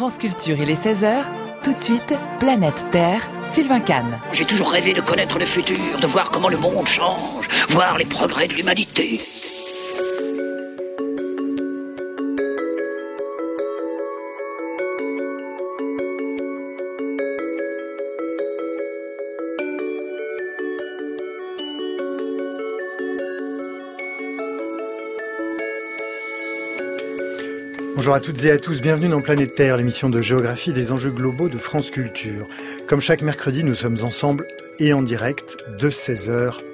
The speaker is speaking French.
France Culture, il est 16h. Tout de suite, Planète Terre, Sylvain Kahn. J'ai toujours rêvé de connaître le futur, de voir comment le monde change, voir les progrès de l'humanité. Bonjour à toutes et à tous, bienvenue dans Planète Terre, l'émission de géographie des enjeux globaux de France Culture. Comme chaque mercredi, nous sommes ensemble et en direct de 16h